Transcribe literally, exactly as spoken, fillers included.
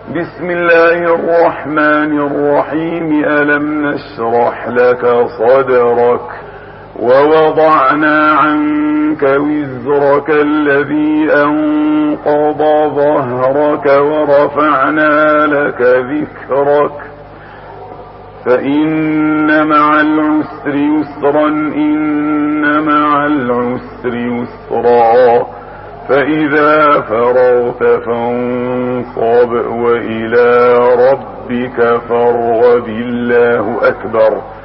بسم الله الرحمن الرحيم. ألم نشرح لك صدرك ووضعنا عنك وزرك الذي أنقض ظهرك ورفعنا لك ذكرك فإن مع العسر يسرا إن مع العسر يسرا فإذا فرغت فانصب وإلى ربك فارغب. الله أكبر.